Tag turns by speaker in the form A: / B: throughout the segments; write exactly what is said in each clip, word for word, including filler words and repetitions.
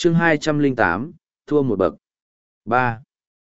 A: chương hai trăm lẻ tám, thua một bậc. Ba,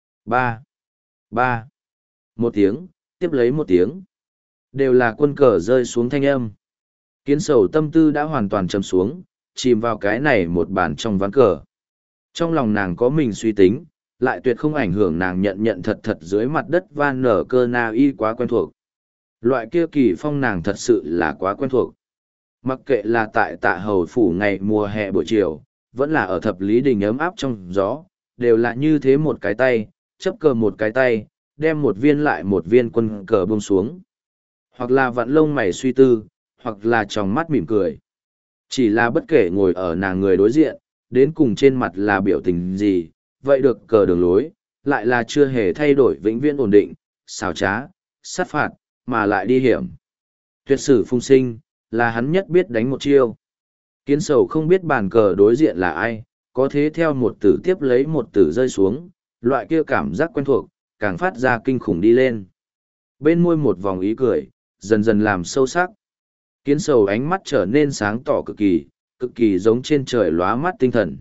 A: ba, ba. Một tiếng, tiếp lấy một tiếng. Đều là quân cờ rơi xuống thanh âm. Kiến sầu tâm tư đã hoàn toàn chầm xuống, chìm vào cái này một bàn trong ván cờ. Trong lòng nàng có mình suy tính, lại tuyệt không ảnh hưởng nàng nhận nhận thật thật dưới mặt đất van nở cơ na y quá quen thuộc. Loại kia kỳ phong nàng thật sự là quá quen thuộc. Mặc kệ là tại tạ hầu phủ ngày mùa hè buổi chiều, vẫn là ở thập lý đình ấm áp trong gió, đều là như thế một cái tay, chấp cờ một cái tay, đem một viên lại một viên quân cờ buông xuống. Hoặc là vặn lông mày suy tư, hoặc là tròng mắt mỉm cười. Chỉ là bất kể ngồi ở nàng người đối diện, đến cùng trên mặt là biểu tình gì, vậy được cờ đường lối, lại là chưa hề thay đổi vĩnh viễn ổn định, xảo trá, sát phạt, mà lại đi hiểm. Tuyệt sử phung sinh, là hắn nhất biết đánh một chiêu. Kiến sầu không biết bàn cờ đối diện là ai, có thế theo một tử tiếp lấy một tử rơi xuống, loại kia cảm giác quen thuộc, càng phát ra kinh khủng đi lên. Bên môi một vòng ý cười, dần dần làm sâu sắc. Kiến sầu ánh mắt trở nên sáng tỏ cực kỳ, cực kỳ giống trên trời lóa mắt tinh thần.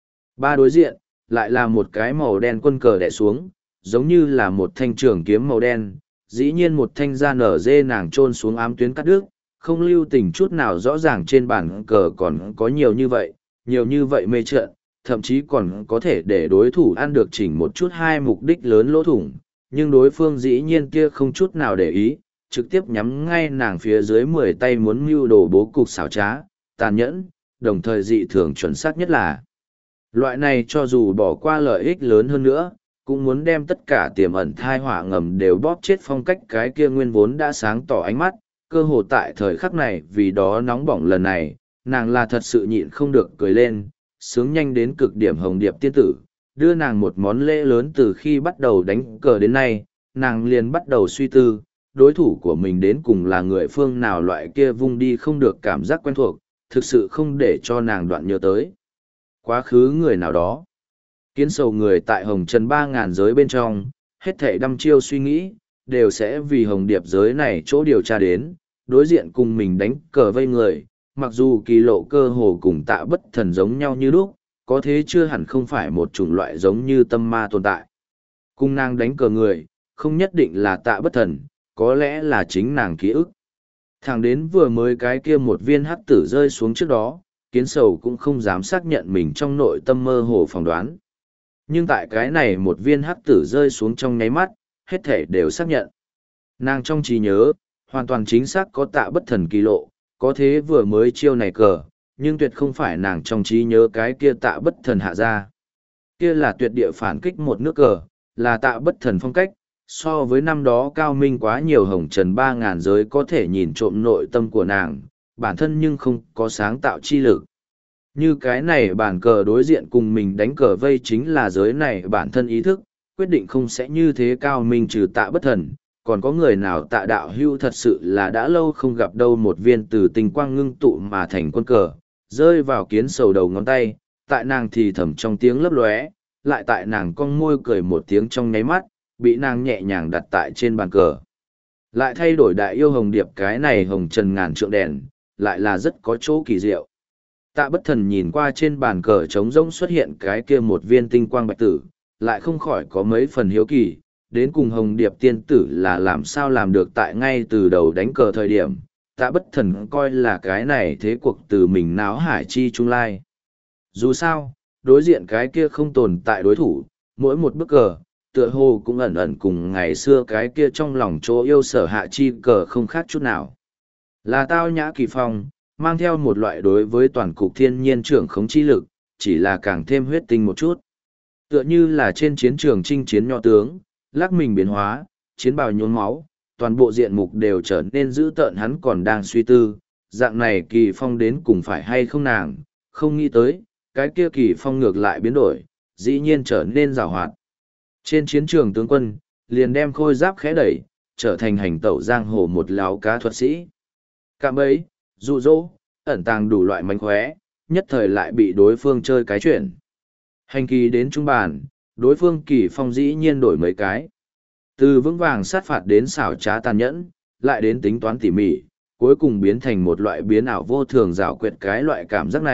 A: Ba đối diện, lại là một cái màu đen quân cờ đè xuống, giống như là một thanh trường kiếm màu đen, dĩ nhiên một thanh da nở dê nàng trôn xuống ám tuyến cắt đứt, không lưu tình chút nào rõ ràng trên bàn cờ còn có nhiều như vậy, nhiều như vậy mê trận, thậm chí còn có thể để đối thủ ăn được chỉnh một chút hai mục đích lớn lỗ thủng, nhưng đối phương dĩ nhiên kia không chút nào để ý, trực tiếp nhắm ngay nàng phía dưới mười tay muốn mưu đồ bố cục xảo trá, tàn nhẫn, đồng thời dị thường chuẩn xác nhất là. Loại này cho dù bỏ qua lợi ích lớn hơn nữa, cũng muốn đem tất cả tiềm ẩn thai họa ngầm đều bóp chết phong cách cái kia nguyên vốn đã sáng tỏ ánh mắt, cơ hồ tại thời khắc này vì đó nóng bỏng lần này, nàng là thật sự nhịn không được cười lên, sướng nhanh đến cực điểm hồng điệp tiên tử, đưa nàng một món lễ lớn từ khi bắt đầu đánh cờ đến nay, nàng liền bắt đầu suy tư, đối thủ của mình đến cùng là người phương nào loại kia vung đi không được cảm giác quen thuộc, thực sự không để cho nàng đoạn nhớ tới. Quá khứ người nào đó, kiến sầu người tại hồng trần ba ngàn giới bên trong, hết thảy đăm chiêu suy nghĩ, đều sẽ vì hồng điệp giới này chỗ điều tra đến, đối diện cùng mình đánh cờ vây người, mặc dù kỳ lộ cơ hồ cùng tạ bất thần giống nhau như lúc, có thế chưa hẳn không phải một chủng loại giống như tâm ma tồn tại. Cung nàng đánh cờ người, không nhất định là tạ bất thần, có lẽ là chính nàng ký ức. Thẳng đến vừa mới cái kia một viên hắc tử rơi xuống trước đó, kiến sầu cũng không dám xác nhận mình trong nội tâm mơ hồ phỏng đoán. Nhưng tại cái này một viên hắc tử rơi xuống trong nháy mắt, hết thể đều xác nhận. Nàng trong trí nhớ, hoàn toàn chính xác có tạ bất thần kỳ lộ, có thế vừa mới chiêu này cờ, nhưng tuyệt không phải nàng trong trí nhớ cái kia tạ bất thần hạ ra. Kia là tuyệt địa phản kích một nước cờ, là tạ bất thần phong cách, so với năm đó cao minh quá nhiều hồng trần ba ngàn giới có thể nhìn trộm nội tâm của nàng, bản thân nhưng không có sáng tạo chi lực. Như cái này bản cờ đối diện cùng mình đánh cờ vây chính là giới này bản thân ý thức, quyết định không sẽ như thế cao minh trừ tạ bất thần, còn có người nào tạ đạo hưu thật sự là đã lâu không gặp đâu một viên từ tinh quang ngưng tụ mà thành quân cờ, rơi vào kiến sầu đầu ngón tay, tại nàng thì thầm trong tiếng lấp lóe, lại tại nàng cong môi cười một tiếng trong nháy mắt, bị nàng nhẹ nhàng đặt tại trên bàn cờ. Lại thay đổi đại yêu hồng điệp cái này hồng trần ngàn trượng đèn, lại là rất có chỗ kỳ diệu. Tạ bất thần nhìn qua trên bàn cờ trống rỗng xuất hiện cái kia một viên tinh quang bạch tử, lại không khỏi có mấy phần hiếu kỳ, đến cùng hồng điệp tiên tử là làm sao làm được tại ngay từ đầu đánh cờ thời điểm, tạ bất thần coi là cái này thế cuộc từ mình náo hải chi trung lai. Dù sao, đối diện cái kia không tồn tại đối thủ, mỗi một bức cờ, tựa hồ cũng ẩn ẩn cùng ngày xưa cái kia trong lòng chỗ yêu sở hạ chi cờ không khác chút nào. Là tao nhã kỳ phong, mang theo một loại đối với toàn cục thiên nhiên trưởng khống chi lực, chỉ là càng thêm huyết tinh một chút. Tựa như là trên chiến trường chinh chiến nho tướng, lắc mình biến hóa, chiến bào nhốn máu, toàn bộ diện mục đều trở nên dữ tợn hắn còn đang suy tư, dạng này kỳ phong đến cùng phải hay không nàng, không nghĩ tới, cái kia kỳ phong ngược lại biến đổi, dĩ nhiên trở nên rào hoạt. Trên chiến trường tướng quân, liền đem khôi giáp khẽ đẩy, trở thành hành tẩu giang hồ một láo cá thuật sĩ. Cạm bẫy, dụ dỗ, ẩn tàng đủ loại mánh khóe, nhất thời lại bị đối phương chơi cái chuyện. Hành kỳ đến trung bàn, đối phương kỳ phong dĩ nhiên đổi mấy cái. Từ vững vàng sát phạt đến xảo trá tàn nhẫn, lại đến tính toán tỉ mỉ, cuối cùng biến thành một loại biến ảo vô thường rào quyệt cái loại cảm giác này,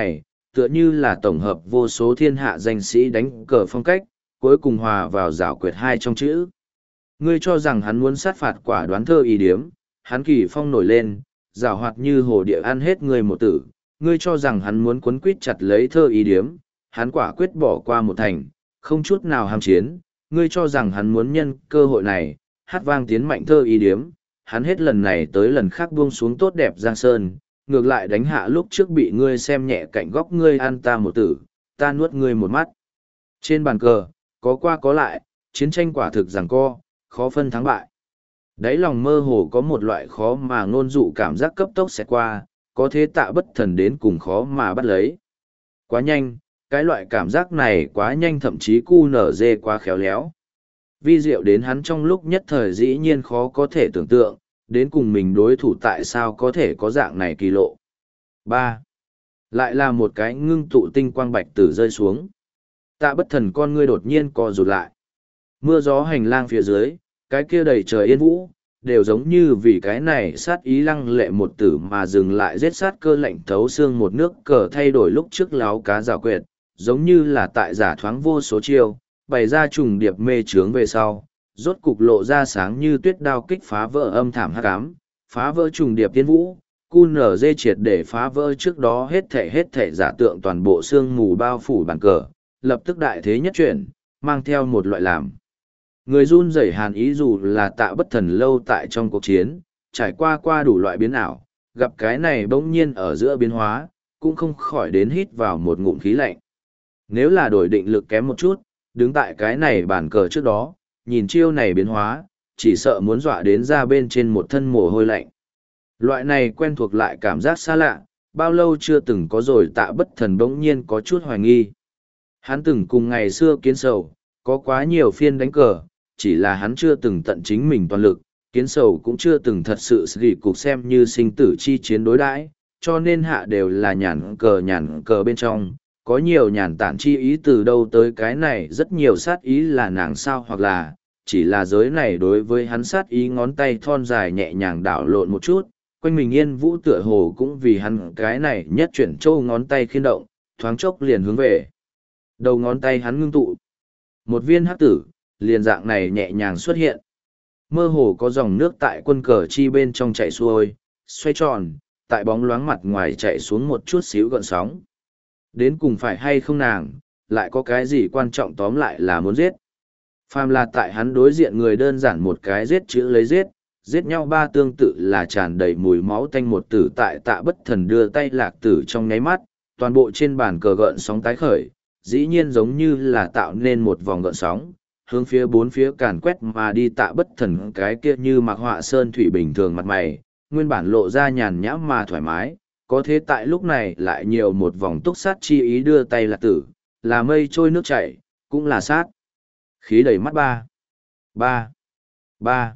A: tựa như là tổng hợp vô số thiên hạ danh sĩ đánh cờ phong cách, cuối cùng hòa vào giảo quyệt hai trong chữ. Ngươi cho rằng hắn muốn sát phạt quả đoán thơ ý điếm, hắn kỳ phong nổi lên, giảo hoạt như hồ địa ăn hết ngươi một tử, ngươi cho rằng hắn muốn quấn quýt chặt lấy thơ ý điếm, hắn quả quyết bỏ qua một thành, không chút nào ham chiến, ngươi cho rằng hắn muốn nhân cơ hội này, hát vang tiến mạnh thơ ý điếm, hắn hết lần này tới lần khác buông xuống tốt đẹp giang sơn, ngược lại đánh hạ lúc trước bị ngươi xem nhẹ cạnh góc ngươi ăn ta một tử, ta nuốt ngươi một mắt. Trên bàn cờ, có qua có lại, chiến tranh quả thực giằng co, khó phân thắng bại. Đáy lòng mơ hồ có một loại khó mà ngôn dụ cảm giác cấp tốc sẽ qua, có thế Tạ Bất Thần đến cùng khó mà bắt lấy. Quá nhanh, cái loại cảm giác này quá nhanh, thậm chí cu nở dê quá khéo léo. Vi diệu đến hắn trong lúc nhất thời dĩ nhiên khó có thể tưởng tượng, đến cùng mình đối thủ tại sao có thể có dạng này kỳ lộ. Ba, lại là một cái ngưng tụ tinh quang bạch tử rơi xuống. Tạ Bất Thần con ngươi đột nhiên co rụt lại. Mưa gió hành lang phía dưới, cái kia đầy trời yên vũ, đều giống như vì cái này sát ý lăng lệ một tử mà dừng lại giết sát cơ lạnh thấu xương một nước cờ thay đổi lúc trước láo cá rào quyệt, giống như là tại giả thoáng vô số chiêu, bày ra trùng điệp mê trướng về sau, rốt cục lộ ra sáng như tuyết đao kích phá vỡ âm thảm hắc ám, phá vỡ trùng điệp tiên vũ, cu nở dê triệt để phá vỡ trước đó hết thể hết thể giả tượng toàn bộ xương mù bao phủ bàn cờ, lập tức đại thế nhất chuyển, mang theo một loại làm. Người run rẩy hàn ý dù là Tạ Bất Thần lâu tại trong cuộc chiến, trải qua qua đủ loại biến ảo, gặp cái này bỗng nhiên ở giữa biến hóa, cũng không khỏi đến hít vào một ngụm khí lạnh. Nếu là đổi định lực kém một chút, đứng tại cái này bàn cờ trước đó, nhìn chiêu này biến hóa, chỉ sợ muốn dọa đến ra bên trên một thân mồ hôi lạnh. Loại này quen thuộc lại cảm giác xa lạ, bao lâu chưa từng có rồi Tạ Bất Thần bỗng nhiên có chút hoài nghi. Hắn từng cùng ngày xưa Kiến Sầu, có quá nhiều phiên đánh cờ, chỉ là hắn chưa từng tận chính mình toàn lực, Kiến Sầu cũng chưa từng thật sự xử cục xem như sinh tử chi chiến đối đãi, cho nên hạ đều là nhàn cờ nhàn cờ bên trong, có nhiều nhàn tản chi ý từ đâu tới cái này rất nhiều sát ý là nàng sao hoặc là, chỉ là giới này đối với hắn sát ý ngón tay thon dài nhẹ nhàng đảo lộn một chút, quanh mình yên vũ tựa hồ cũng vì hắn cái này nhất chuyển châu ngón tay khiên động, thoáng chốc liền hướng về. Đầu ngón tay hắn ngưng tụ. Một viên hắc tử, liền dạng này nhẹ nhàng xuất hiện. Mơ hồ có dòng nước tại quân cờ chi bên trong chạy xuôi, xoay tròn, tại bóng loáng mặt ngoài chạy xuống một chút xíu gợn sóng. Đến cùng phải hay không nàng, lại có cái gì quan trọng tóm lại là muốn giết. Phàm là tại hắn đối diện người đơn giản một cái giết chữ lấy giết, giết nhau ba tương tự là tràn đầy mùi máu tanh một tử tại Tạ Bất Thần đưa tay lạc tử trong nháy mắt, toàn bộ trên bàn cờ gợn sóng tái khởi, dĩ nhiên giống như là tạo nên một vòng gợn sóng, hướng phía bốn phía càn quét mà đi. Tạ Bất Thần cái kia như mặc họa sơn thủy bình thường mặt mày, nguyên bản lộ ra nhàn nhã mà thoải mái, có thế tại lúc này lại nhiều một vòng túc sát chi ý đưa tay lạc tử, là mây trôi nước chảy, cũng là sát. Khí đầy mắt ba. Ba. Ba.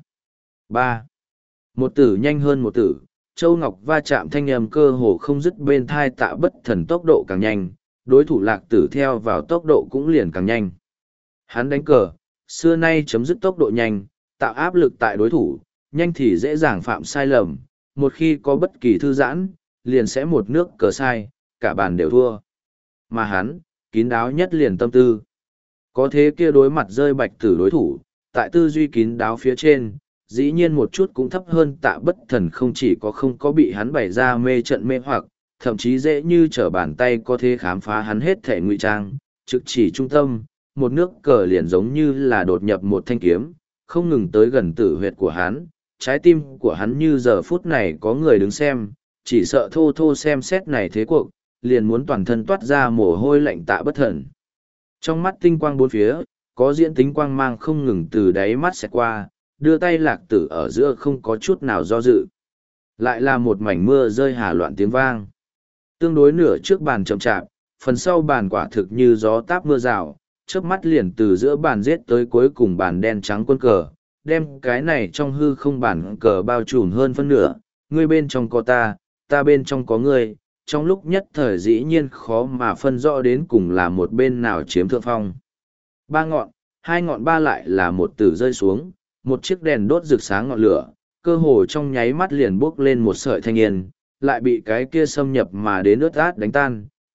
A: Ba. Một tử nhanh hơn một tử, Châu Ngọc va chạm thanh âm cơ hồ không dứt bên thai Tạ Bất Thần tốc độ càng nhanh, đối thủ lạc tử theo vào tốc độ cũng liền càng nhanh. Hắn đánh cờ, xưa nay chấm dứt tốc độ nhanh, tạo áp lực tại đối thủ, nhanh thì dễ dàng phạm sai lầm, một khi có bất kỳ thư giãn, liền sẽ một nước cờ sai, cả bàn đều thua. Mà hắn, kín đáo nhất liền tâm tư. Có thế kia đối mặt rơi bạch tử đối thủ, tại tư duy kín đáo phía trên, dĩ nhiên một chút cũng thấp hơn Tạ Bất Thần, không chỉ có không có bị hắn bày ra mê trận mê hoặc, thậm chí dễ như trở bàn tay có thể khám phá hắn hết thể ngụy trang, trực chỉ trung tâm, một nước cờ liền giống như là đột nhập một thanh kiếm, không ngừng tới gần tử huyệt của hắn, trái tim của hắn như giờ phút này có người đứng xem, chỉ sợ thô thô xem xét này thế cuộc, liền muốn toàn thân toát ra mồ hôi lạnh Tạ Bất Thần. Trong mắt tinh quang bốn phía, có diễn tính quang mang không ngừng từ đáy mắt xẹt qua, đưa tay lạc tử ở giữa không có chút nào do dự. Lại là một mảnh mưa rơi hà loạn tiếng vang. Tương đối nửa trước bàn chậm chạp, phần sau bàn quả thực như gió táp mưa rào, chớp mắt liền từ giữa bàn giết tới cuối cùng bàn đen trắng quân cờ, đem cái này trong hư không bàn cờ bao trùm hơn phân nửa, ngươi bên trong có ta, ta bên trong có ngươi, trong lúc nhất thời dĩ nhiên khó mà phân rõ đến cùng là một bên nào chiếm thượng phong. Ba ngọn, hai ngọn ba lại là một tử rơi xuống, một chiếc đèn đốt rực sáng ngọn lửa, cơ hồ trong nháy mắt liền bốc lên một sợi thanh yên, lại bị cái kia xâm nhập mà đến ướt át đánh tan,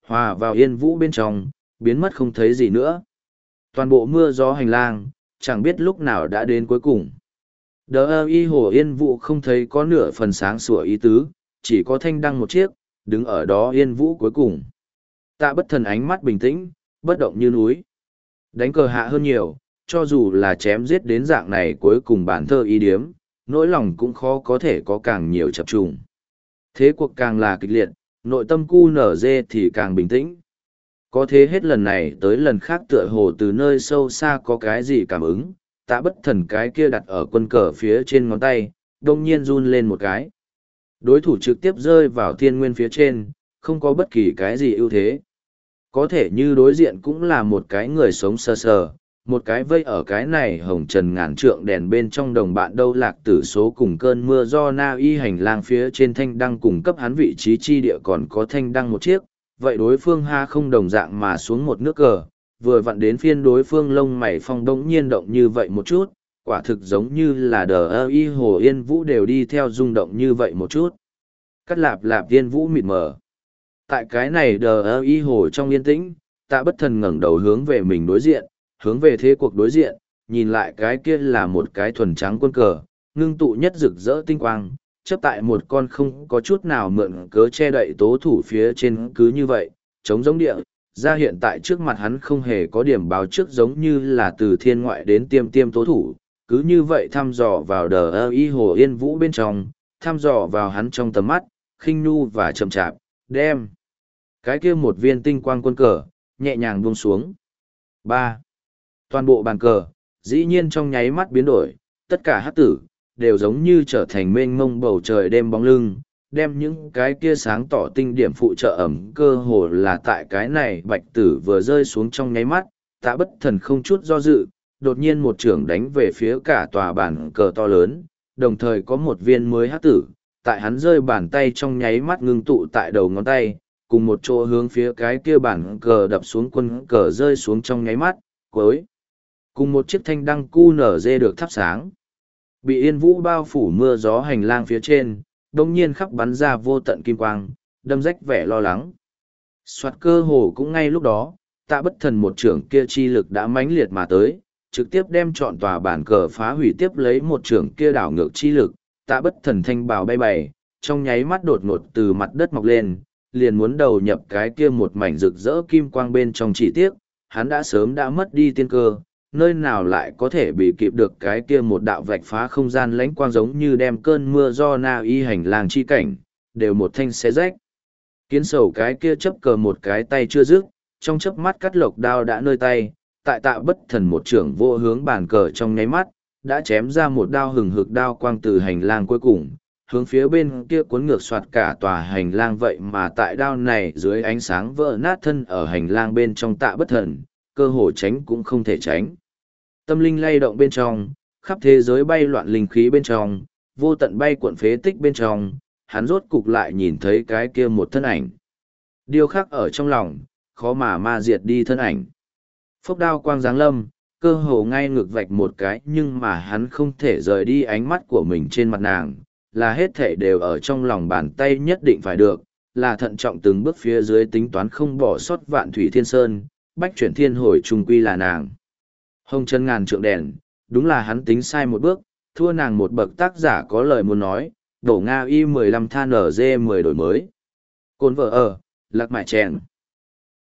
A: hòa vào yên vũ bên trong, biến mất không thấy gì nữa. Toàn bộ mưa gió hành lang, chẳng biết lúc nào đã đến cuối cùng. Đờ ơ y hồ yên vũ không thấy có nửa phần sáng sủa ý tứ, chỉ có thanh đăng một chiếc, đứng ở đó yên vũ cuối cùng. Tạ Bất Thần ánh mắt bình tĩnh, bất động như núi. Đánh cờ hạ hơn nhiều, cho dù là chém giết đến dạng này cuối cùng bản thơ y điếm, nỗi lòng cũng khó có thể có càng nhiều chập trùng. Thế cuộc càng là kịch liệt, nội tâm cu nở dê thì càng bình tĩnh. Có thế hết lần này tới lần khác tựa hồ từ nơi sâu xa có cái gì cảm ứng, Tạ Bất Thần cái kia đặt ở quân cờ phía trên ngón tay, đông nhiên run lên một cái. Đối thủ trực tiếp rơi vào thiên nguyên phía trên, không có bất kỳ cái gì ưu thế. Có thể như đối diện cũng là một cái người sống sờ sờ, một cái vây ở cái này hồng trần ngàn trượng đèn bên trong đồng bạn đâu lạc tử số cùng cơn mưa do na y hành lang phía trên thanh đăng cung cấp hắn vị trí chi địa còn có thanh đăng một chiếc, vậy đối phương ha không đồng dạng mà xuống một nước cờ, vừa vặn đến phiên đối phương lông mày phong đống nhiên động như vậy một chút, quả thực giống như là đờ ơ y hồ yên vũ đều đi theo rung động như vậy một chút. Cắt lạp lạp yên vũ mịt mờ. Tại cái này đờ ơ y hồ trong yên tĩnh, Tạ Bất Thần ngẩng đầu hướng về mình đối diện, hướng về thế cuộc đối diện, nhìn lại cái kia là một cái thuần trắng quân cờ, ngưng tụ nhất rực rỡ tinh quang, chấp tại một con không có chút nào mượn cớ che đậy tố thủ phía trên cứ như vậy, chống giống địa, ra hiện tại trước mặt hắn không hề có điểm báo trước giống như là từ thiên ngoại đến tiêm tiêm tố thủ, cứ như vậy thăm dò vào đờ ơ y hồ yên vũ bên trong, thăm dò vào hắn trong tầm mắt, khinh nhu và chậm chạp, đem. Cái kia một viên tinh quang quân cờ, nhẹ nhàng buông xuống. ba. Toàn bộ bàn cờ, dĩ nhiên trong nháy mắt biến đổi, tất cả hắc tử, đều giống như trở thành mênh mông bầu trời đêm bóng lưng, đem những cái kia sáng tỏ tinh điểm phụ trợ ẩm cơ hồ là tại cái này bạch tử vừa rơi xuống trong nháy mắt, Tạ Bất Thần không chút do dự, đột nhiên một trưởng đánh về phía cả tòa bàn cờ to lớn, đồng thời có một viên mới hắc tử, tại hắn rơi bàn tay trong nháy mắt ngưng tụ tại đầu ngón tay, cùng một chỗ hướng phía cái kia bàn cờ đập xuống quân cờ rơi xuống trong nháy mắt, cuối. Cùng một chiếc thanh đăng cu nở dê được thắp sáng. Bị yên vũ bao phủ mưa gió hành lang phía trên, đồng nhiên khắp bắn ra vô tận kim quang, đâm rách vẻ lo lắng. Soạt cơ hồ cũng ngay lúc đó, Tạ Bất Thần một trưởng kia chi lực đã mãnh liệt mà tới, trực tiếp đem trọn tòa bàn cờ phá hủy tiếp lấy một trưởng kia đảo ngược chi lực, Tạ Bất Thần thanh bào bay bày, trong nháy mắt đột ngột từ mặt đất mọc lên, liền muốn đầu nhập cái kia một mảnh rực rỡ kim quang bên trong chỉ tiếc, hắn đã sớm đã mất đi tiên cơ, nơi nào lại có thể bị kịp được cái kia một đạo vạch phá không gian lãnh quang giống như đem cơn mưa do na y hành lang chi cảnh, đều một thanh xé rách. Kiến sầu cái kia chấp cờ một cái tay chưa dứt, trong chớp mắt cắt lộc đao đã nơi tay, tại Tạ Bất Thần một trưởng vô hướng bàn cờ trong nháy mắt, đã chém ra một đao hừng hực đao quang từ hành lang cuối cùng, hướng phía bên kia cuốn ngược soạt cả tòa hành lang vậy mà tại đao này dưới ánh sáng vỡ nát thân ở hành lang bên trong Tạ Bất Thần, cơ hồ tránh cũng không thể tránh. Tâm linh lay động bên trong, khắp thế giới bay loạn linh khí bên trong, vô tận bay cuộn phế tích bên trong, hắn rốt cục lại nhìn thấy cái kia một thân ảnh. Điêu khắc ở trong lòng, khó mà ma diệt đi thân ảnh. Phốc đao quang giáng lâm, cơ hồ ngay ngược vạch một cái nhưng mà hắn không thể rời đi ánh mắt của mình trên mặt nàng, là hết thể đều ở trong lòng bàn tay nhất định phải được, là thận trọng từng bước phía dưới tính toán không bỏ sót vạn thủy thiên sơn, bách chuyển thiên hồi trung quy là nàng. Hồng chân ngàn trượng đèn, đúng là hắn tính sai một bước, thua nàng một bậc tác giả có lời muốn nói, đổ Nga y mười lăm than ở dê mười đổi mới. Cồn vợ ở, lạc mại chèn.